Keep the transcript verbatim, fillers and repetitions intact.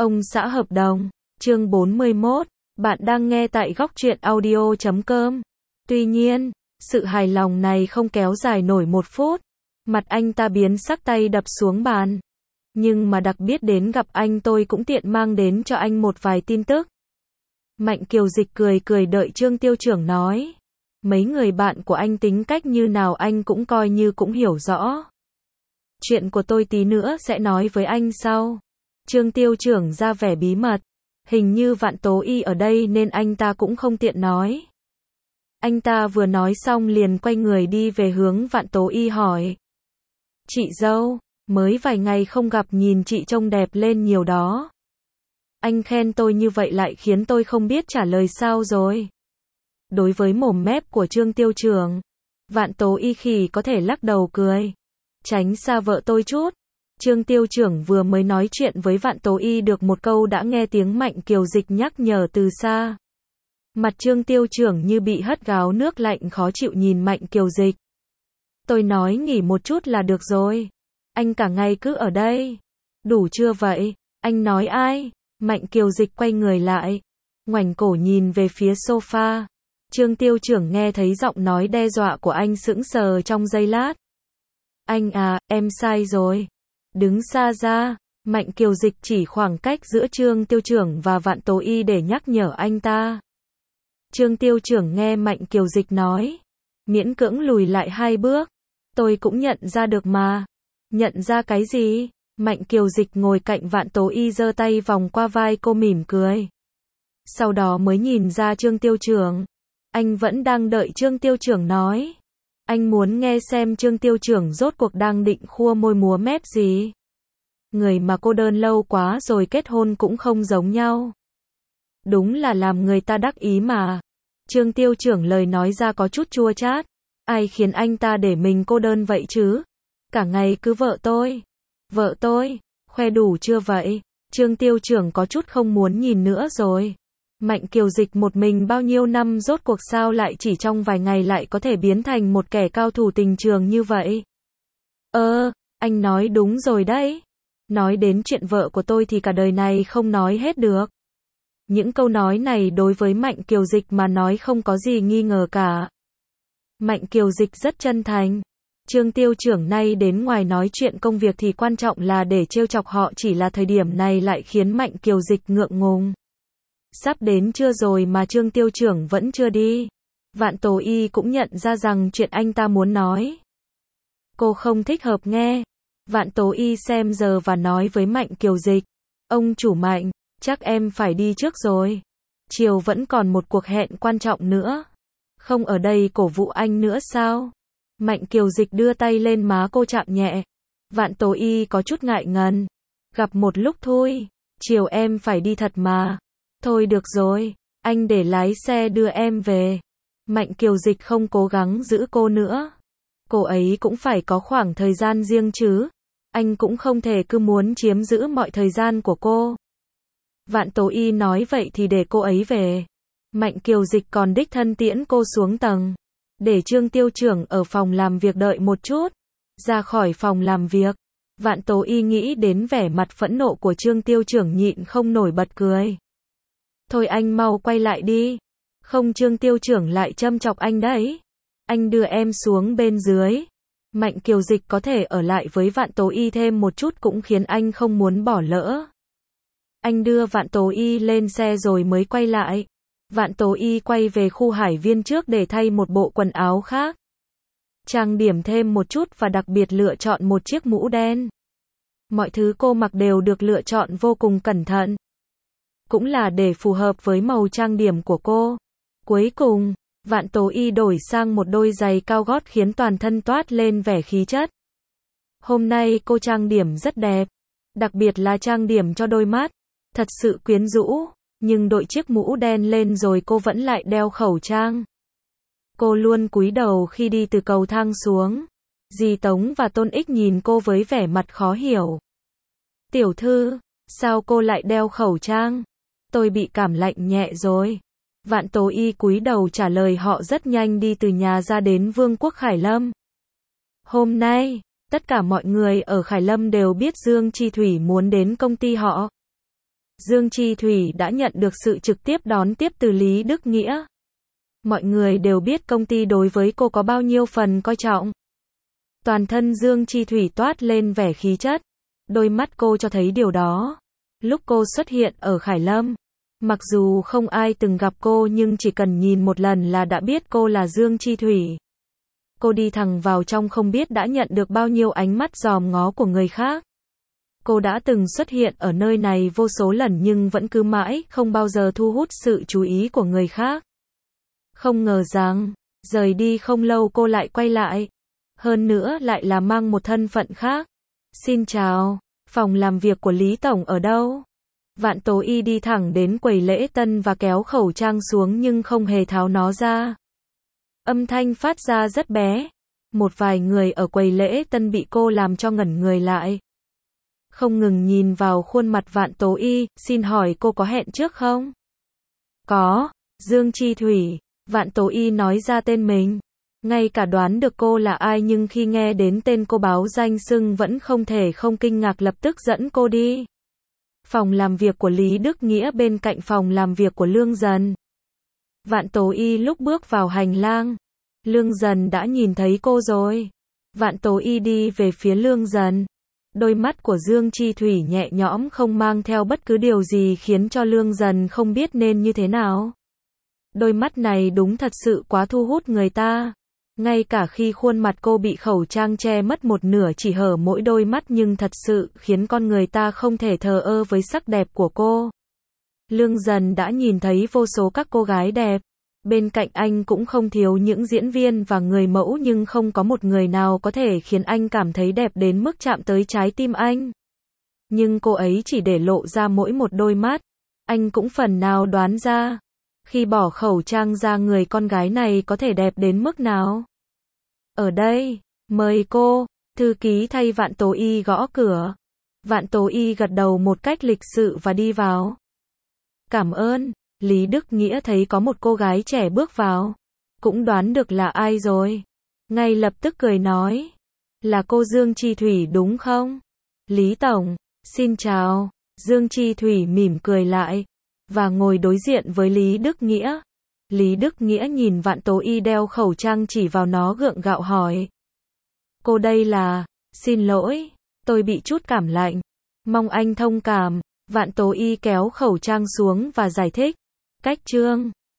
Ông xã hợp đồng, chương bốn mươi mốt, bạn đang nghe tại góc truyện audio chấm com. Tuy nhiên, sự hài lòng này không kéo dài nổi một phút. Mặt anh ta biến sắc, tay đập xuống bàn. Nhưng mà đặc biệt đến gặp anh tôi cũng tiện mang đến cho anh một vài tin tức. Mạnh Kiều Dịch cười cười đợi Trương Tiêu Trưởng nói. Mấy người bạn của anh tính cách như nào anh cũng coi như cũng hiểu rõ. Chuyện của tôi tí nữa sẽ nói với anh sau. Trương Tiêu Trưởng ra vẻ bí mật. Hình như Vạn Tố Y ở đây nên anh ta cũng không tiện nói. Anh ta vừa nói xong liền quay người đi về hướng Vạn Tố Y hỏi. Chị dâu, mới vài ngày không gặp nhìn chị trông đẹp lên nhiều đó. Anh khen tôi như vậy lại khiến tôi không biết trả lời sao rồi. Đối với mồm mép của Trương Tiêu Trưởng, Vạn Tố Y khỉ có thể lắc đầu cười. Tránh xa vợ tôi chút. Trương Tiêu Trưởng vừa mới nói chuyện với Vạn Tố Y được một câu đã nghe tiếng Mạnh Kiều Dịch nhắc nhở từ xa. Mặt Trương Tiêu Trưởng như bị hất gáo nước lạnh khó chịu nhìn Mạnh Kiều Dịch. Tôi nói nghỉ một chút là được rồi. Anh cả ngày cứ ở đây. Đủ chưa vậy? Anh nói ai? Mạnh Kiều Dịch quay người lại. Ngoảnh cổ nhìn về phía sofa. Trương Tiêu Trưởng nghe thấy giọng nói đe dọa của anh sững sờ trong giây lát. Anh à, em sai rồi. Đứng xa ra. Mạnh Kiều Dịch chỉ khoảng cách giữa Trương Tiêu Trưởng và Vạn Tố Y để nhắc nhở anh ta. Trương Tiêu Trưởng nghe Mạnh Kiều Dịch nói. Miễn cưỡng lùi lại hai bước. Tôi cũng nhận ra được mà. Nhận ra cái gì? Mạnh Kiều Dịch ngồi cạnh Vạn Tố Y giơ tay vòng qua vai cô mỉm cười. Sau đó mới nhìn ra Trương Tiêu Trưởng. Anh vẫn đang đợi Trương Tiêu Trưởng nói. Anh muốn nghe xem Trương Tiêu Trưởng rốt cuộc đang định khua môi múa mép gì. Người mà cô đơn lâu quá rồi kết hôn cũng không giống nhau. Đúng là làm người ta đắc ý mà. Trương Tiêu Trưởng lời nói ra có chút chua chát. Ai khiến anh ta để mình cô đơn vậy chứ? Cả ngày cứ vợ tôi. Vợ tôi, khoe đủ chưa vậy? Trương Tiêu Trưởng có chút không muốn nhìn nữa rồi. Mạnh Kiều Dịch một mình bao nhiêu năm rốt cuộc sao lại chỉ trong vài ngày lại có thể biến thành một kẻ cao thủ tình trường như vậy? Ơ, anh nói đúng rồi đấy. Nói đến chuyện vợ của tôi thì cả đời này không nói hết được. Những câu nói này đối với Mạnh Kiều Dịch mà nói không có gì nghi ngờ cả. Mạnh Kiều Dịch rất chân thành. Trương Tiêu Trưởng nay đến ngoài nói chuyện công việc thì quan trọng là để trêu chọc họ, chỉ là thời điểm này lại khiến Mạnh Kiều Dịch ngượng ngùng. Sắp đến trưa rồi mà Trương Tiêu Trưởng vẫn chưa đi. Vạn Tố Y cũng nhận ra rằng chuyện anh ta muốn nói. Cô không thích hợp nghe. Vạn Tố Y xem giờ và nói với Mạnh Kiều Dịch. Ông chủ Mạnh, chắc em phải đi trước rồi. Chiều vẫn còn một cuộc hẹn quan trọng nữa. Không ở đây cổ vũ anh nữa sao? Mạnh Kiều Dịch đưa tay lên má cô chạm nhẹ. Vạn Tố Y có chút ngại ngần. Gặp một lúc thôi. Chiều em phải đi thật mà. Thôi được rồi, anh để lái xe đưa em về. Mạnh Kiều Dịch không cố gắng giữ cô nữa. Cô ấy cũng phải có khoảng thời gian riêng chứ. Anh cũng không thể cứ muốn chiếm giữ mọi thời gian của cô. Vạn Tố Y nói vậy thì để cô ấy về. Mạnh Kiều Dịch còn đích thân tiễn cô xuống tầng. Để Trương Tiêu Trưởng ở phòng làm việc đợi một chút. Ra khỏi phòng làm việc. Vạn Tố Y nghĩ đến vẻ mặt phẫn nộ của Trương Tiêu Trưởng nhịn không nổi bật cười. Thôi anh mau quay lại đi. Không Trương Tiêu Trưởng lại châm chọc anh đấy. Anh đưa em xuống bên dưới. Mạnh Kiều Dịch có thể ở lại với Vạn Tố Y thêm một chút cũng khiến anh không muốn bỏ lỡ. Anh đưa Vạn Tố Y lên xe rồi mới quay lại. Vạn Tố Y quay về khu hải viên trước để thay một bộ quần áo khác. Trang điểm thêm một chút và đặc biệt lựa chọn một chiếc mũ đen. Mọi thứ cô mặc đều được lựa chọn vô cùng cẩn thận. Cũng là để phù hợp với màu trang điểm của cô. Cuối cùng, Vạn Tố Y đổi sang một đôi giày cao gót khiến toàn thân toát lên vẻ khí chất. Hôm nay cô trang điểm rất đẹp. Đặc biệt là trang điểm cho đôi mắt. Thật sự quyến rũ. Nhưng đội chiếc mũ đen lên rồi cô vẫn lại đeo khẩu trang. Cô luôn cúi đầu khi đi từ cầu thang xuống. Dì Tống và Tôn Ích nhìn cô với vẻ mặt khó hiểu. Tiểu thư, sao cô lại đeo khẩu trang? Tôi bị cảm lạnh nhẹ rồi. Vạn Tố Y cúi đầu trả lời họ rất nhanh đi từ nhà ra đến Vương quốc Khải Lâm. Hôm nay, tất cả mọi người ở Khải Lâm đều biết Dương Chi Thủy muốn đến công ty họ. Dương Chi Thủy đã nhận được sự trực tiếp đón tiếp từ Lý Đức Nghĩa. Mọi người đều biết công ty đối với cô có bao nhiêu phần coi trọng. Toàn thân Dương Chi Thủy toát lên vẻ khí chất. Đôi mắt cô cho thấy điều đó. Lúc cô xuất hiện ở Khải Lâm, mặc dù không ai từng gặp cô nhưng chỉ cần nhìn một lần là đã biết cô là Dương Chi Thủy. Cô đi thẳng vào trong không biết đã nhận được bao nhiêu ánh mắt dòm ngó của người khác. Cô đã từng xuất hiện ở nơi này vô số lần nhưng vẫn cứ mãi không bao giờ thu hút sự chú ý của người khác. Không ngờ rằng, rời đi không lâu cô lại quay lại. Hơn nữa lại là mang một thân phận khác. Xin chào, phòng làm việc của Lý Tổng ở đâu? Vạn Tố Y đi thẳng đến quầy lễ tân và kéo khẩu trang xuống nhưng không hề tháo nó ra. Âm thanh phát ra rất bé. Một vài người ở quầy lễ tân bị cô làm cho ngẩn người lại. Không ngừng nhìn vào khuôn mặt Vạn Tố Y, xin hỏi cô có hẹn trước không? Có, Dương Chi Thủy. Vạn Tố Y nói ra tên mình. Ngay cả đoán được cô là ai nhưng khi nghe đến tên cô báo danh xưng vẫn không thể không kinh ngạc, lập tức dẫn cô đi. Phòng làm việc của Lý Đức Nghĩa bên cạnh phòng làm việc của Lương Dần. Vạn Tố Y lúc bước vào hành lang, Lương Dần đã nhìn thấy cô rồi. Vạn Tố Y đi về phía Lương Dần. Đôi mắt của Dương Chi Thủy nhẹ nhõm không mang theo bất cứ điều gì khiến cho Lương Dần không biết nên như thế nào. Đôi mắt này đúng thật sự quá thu hút người ta. Ngay cả khi khuôn mặt cô bị khẩu trang che mất một nửa chỉ hở mỗi đôi mắt nhưng thật sự khiến con người ta không thể thờ ơ với sắc đẹp của cô. Lương Dần đã nhìn thấy vô số các cô gái đẹp. Bên cạnh anh cũng không thiếu những diễn viên và người mẫu nhưng không có một người nào có thể khiến anh cảm thấy đẹp đến mức chạm tới trái tim anh. Nhưng cô ấy chỉ để lộ ra mỗi một đôi mắt. Anh cũng phần nào đoán ra. Khi bỏ khẩu trang ra người con gái này có thể đẹp đến mức nào. Ở đây, mời cô. Thư ký thay Vạn Tố Y gõ cửa. Vạn Tố Y gật đầu một cách lịch sự và đi vào. Cảm ơn. Lý Đức Nghĩa thấy có một cô gái trẻ bước vào. Cũng đoán được là ai rồi. Ngay lập tức cười nói. Là cô Dương Chi Thủy đúng không? Lý Tổng, xin chào. Dương Chi Thủy mỉm cười lại. Và ngồi đối diện với Lý Đức Nghĩa. Lý Đức Nghĩa nhìn Vạn Tố Y đeo khẩu trang chỉ vào nó gượng gạo hỏi. Cô đây là, xin lỗi, tôi bị chút cảm lạnh. Mong anh thông cảm. Vạn Tố Y kéo khẩu trang xuống và giải thích. Cách trương.